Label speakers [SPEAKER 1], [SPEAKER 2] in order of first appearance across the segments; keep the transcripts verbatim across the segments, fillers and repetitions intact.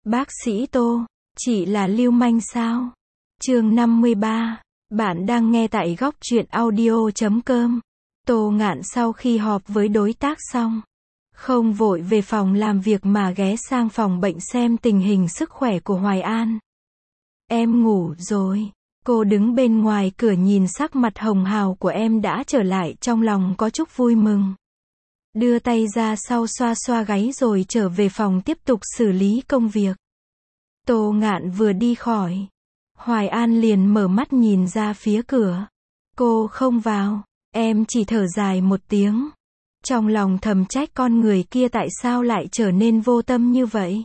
[SPEAKER 1] Bác sĩ Tô, chị là lưu manh sao? Chương năm mươi ba. Bạn đang nghe tại góc truyện audio chấm com. Tô Ngạn sau khi họp với đối tác xong, không vội về phòng làm việc mà ghé sang phòng bệnh xem tình hình sức khỏe của Hoài An. Em ngủ rồi. Cô đứng bên ngoài cửa nhìn sắc mặt hồng hào của em đã trở lại, trong lòng có chút vui mừng. Đưa tay ra sau xoa xoa gáy rồi trở về phòng tiếp tục xử lý công việc. Tô Ngạn vừa đi khỏi, Hoài An liền mở mắt nhìn ra phía cửa. Cô không vào, em chỉ thở dài một tiếng. Trong lòng thầm trách con người kia tại sao lại trở nên vô tâm như vậy.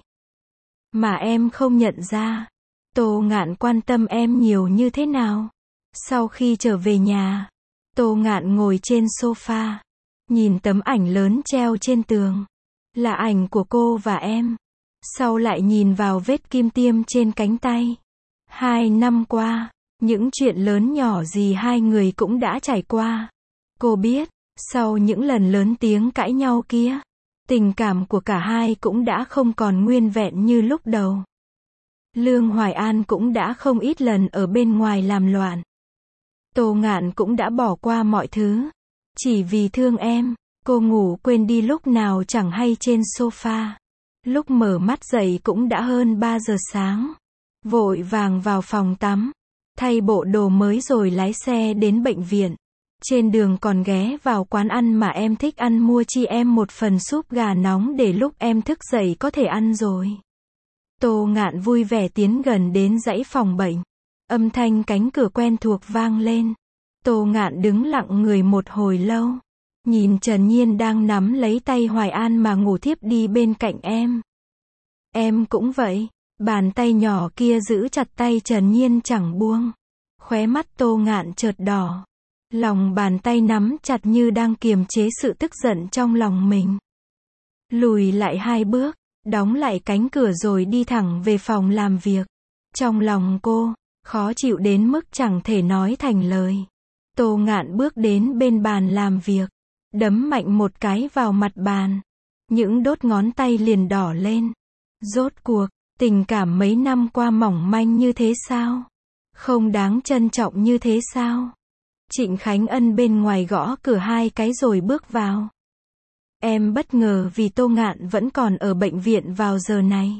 [SPEAKER 1] Mà em không nhận ra, Tô Ngạn quan tâm em nhiều như thế nào. Sau khi trở về nhà, Tô Ngạn ngồi trên sofa, nhìn tấm ảnh lớn treo trên tường. Là ảnh của cô và em. Sau lại nhìn vào vết kim tiêm trên cánh tay. Hai năm qua, những chuyện lớn nhỏ gì hai người cũng đã trải qua. Cô biết, sau những lần lớn tiếng cãi nhau kia, tình cảm của cả hai cũng đã không còn nguyên vẹn như lúc đầu. Lương Hoài An cũng đã không ít lần ở bên ngoài làm loạn. Tô Ngạn cũng đã bỏ qua mọi thứ. Chỉ vì thương em, cô ngủ quên đi lúc nào chẳng hay trên sofa. Lúc mở mắt dậy cũng đã hơn ba giờ sáng. Vội vàng vào phòng tắm, thay bộ đồ mới rồi lái xe đến bệnh viện. Trên đường còn ghé vào quán ăn mà em thích ăn, mua chi em một phần súp gà nóng để lúc em thức dậy có thể ăn rồi. Tô Ngạn vui vẻ tiến gần đến dãy phòng bệnh. Âm thanh cánh cửa quen thuộc vang lên. Tô Ngạn đứng lặng người một hồi lâu. Nhìn Trần Nhiên đang nắm lấy tay Hoài An mà ngủ thiếp đi bên cạnh em. Em cũng vậy. Bàn tay nhỏ kia giữ chặt tay Trần Nhiên chẳng buông. Khóe mắt Tô Ngạn chợt đỏ. Lòng bàn tay nắm chặt như đang kiềm chế sự tức giận trong lòng mình. Lùi lại hai bước, đóng lại cánh cửa rồi đi thẳng về phòng làm việc. Trong lòng cô, khó chịu đến mức chẳng thể nói thành lời. Tô Ngạn bước đến bên bàn làm việc, đấm mạnh một cái vào mặt bàn. Những đốt ngón tay liền đỏ lên. Rốt cuộc, tình cảm mấy năm qua mỏng manh như thế sao? Không đáng trân trọng như thế sao? Trịnh Khánh Ân bên ngoài gõ cửa hai cái rồi bước vào. Em bất ngờ vì Tô Ngạn vẫn còn ở bệnh viện vào giờ này.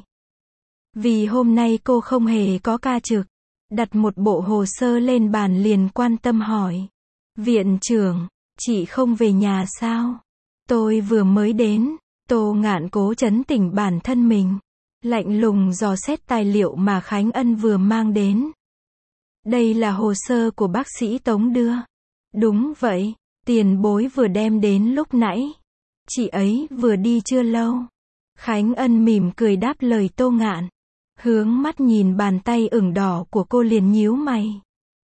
[SPEAKER 1] Vì hôm nay cô không hề có ca trực. Đặt một bộ hồ sơ lên bàn liền quan tâm hỏi. Viện trưởng, chị không về nhà sao? Tôi vừa mới đến. Tô Ngạn cố trấn tĩnh bản thân mình. Lạnh lùng dò xét tài liệu mà Khánh Ân vừa mang đến. Đây là hồ sơ của bác sĩ Tống đưa. Đúng vậy, tiền bối vừa đem đến lúc nãy. Chị ấy vừa đi chưa lâu. Khánh Ân mỉm cười đáp lời Tô Ngạn. Hướng mắt nhìn bàn tay ửng đỏ của cô liền nhíu mày.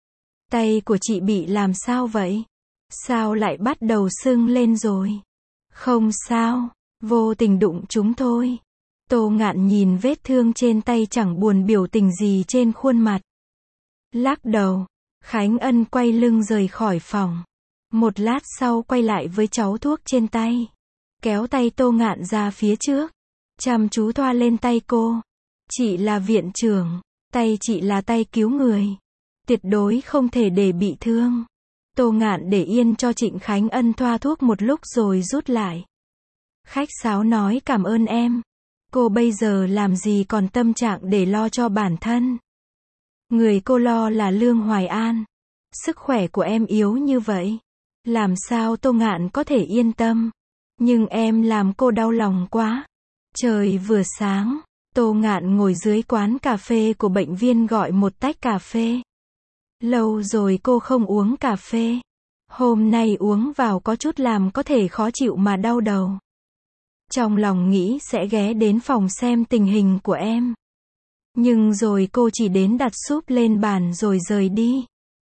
[SPEAKER 1] Tay của chị bị làm sao vậy? Sao lại bắt đầu sưng lên rồi? Không sao, vô tình đụng chúng thôi. Tô Ngạn nhìn vết thương trên tay chẳng buồn biểu tình gì trên khuôn mặt. Lắc đầu, Khánh Ân quay lưng rời khỏi phòng. Một lát sau quay lại với cháu thuốc trên tay. Kéo tay Tô Ngạn ra phía trước. Chăm chú thoa lên tay cô. Chị là viện trưởng. Tay chị là tay cứu người. Tuyệt đối không thể để bị thương. Tô Ngạn để yên cho Trịnh Khánh Ân thoa thuốc một lúc rồi rút lại. Khách sáo nói cảm ơn em. Cô bây giờ làm gì còn tâm trạng để lo cho bản thân. Người cô lo là Lương Hoài An. Sức khỏe của em yếu như vậy. Làm sao Tô Ngạn có thể yên tâm. Nhưng em làm cô đau lòng quá. Trời vừa sáng, Tô Ngạn ngồi dưới quán cà phê của bệnh viện gọi một tách cà phê. Lâu rồi cô không uống cà phê. Hôm nay uống vào có chút làm có thể khó chịu mà đau đầu. Trong lòng nghĩ sẽ ghé đến phòng xem tình hình của em. Nhưng rồi cô chỉ đến đặt súp lên bàn rồi rời đi.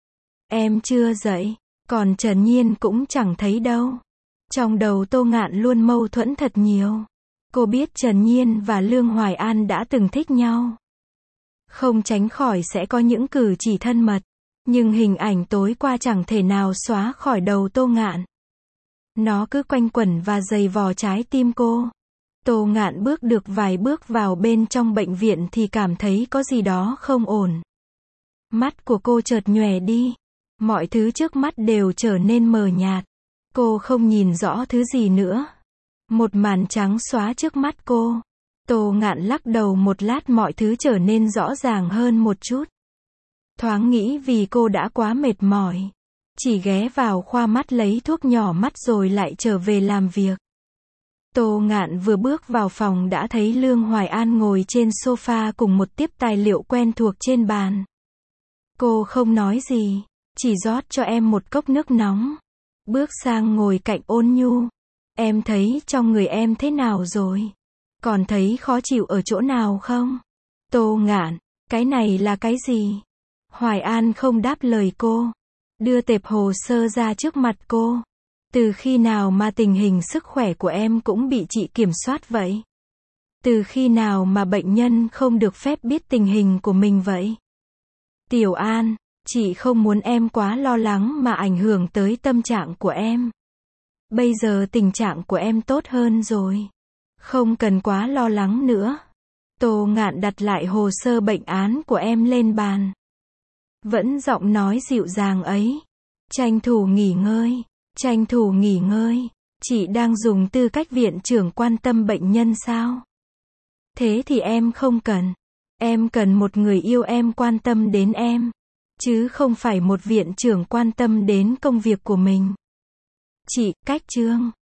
[SPEAKER 1] Em chưa dậy, còn Trần Nhiên cũng chẳng thấy đâu. Trong đầu Tô Ngạn luôn mâu thuẫn thật nhiều. Cô biết Trần Nhiên và Lương Hoài An đã từng thích nhau. Không tránh khỏi sẽ có những cử chỉ thân mật. Nhưng hình ảnh tối qua chẳng thể nào xóa khỏi đầu Tô Ngạn. Nó cứ quanh quẩn và dày vò trái tim cô. Tô Ngạn bước được vài bước vào bên trong bệnh viện thì cảm thấy có gì đó không ổn. Mắt của cô chợt nhòe đi. Mọi thứ trước mắt đều trở nên mờ nhạt. Cô không nhìn rõ thứ gì nữa. Một màn trắng xóa trước mắt cô. Tô Ngạn lắc đầu một lát mọi thứ trở nên rõ ràng hơn một chút. Thoáng nghĩ vì cô đã quá mệt mỏi. Chỉ ghé vào khoa mắt lấy thuốc nhỏ mắt rồi lại trở về làm việc. Tô Ngạn vừa bước vào phòng đã thấy Lương Hoài An ngồi trên sofa cùng một tiếp tài liệu quen thuộc trên bàn. Cô không nói gì, chỉ rót cho em một cốc nước nóng. Bước sang ngồi cạnh Ôn Nhu. Em thấy trong người em thế nào rồi? Còn thấy khó chịu ở chỗ nào không? Tô Ngạn, cái này là cái gì? Hoài An không đáp lời cô. Đưa tệp hồ sơ ra trước mặt cô. Từ khi nào mà tình hình sức khỏe của em cũng bị chị kiểm soát vậy? Từ khi nào mà bệnh nhân không được phép biết tình hình của mình vậy? Tiểu An, chị không muốn em quá lo lắng mà ảnh hưởng tới tâm trạng của em. Bây giờ tình trạng của em tốt hơn rồi. Không cần quá lo lắng nữa. Tô Ngạn đặt lại hồ sơ bệnh án của em lên bàn. Vẫn giọng nói dịu dàng ấy. Tranh thủ nghỉ ngơi. Tranh thủ nghỉ ngơi. Chị đang dùng tư cách viện trưởng quan tâm bệnh nhân sao? Thế thì em không cần. Em cần một người yêu em quan tâm đến em. Chứ không phải một viện trưởng quan tâm đến công việc của mình. Chị, cách chương.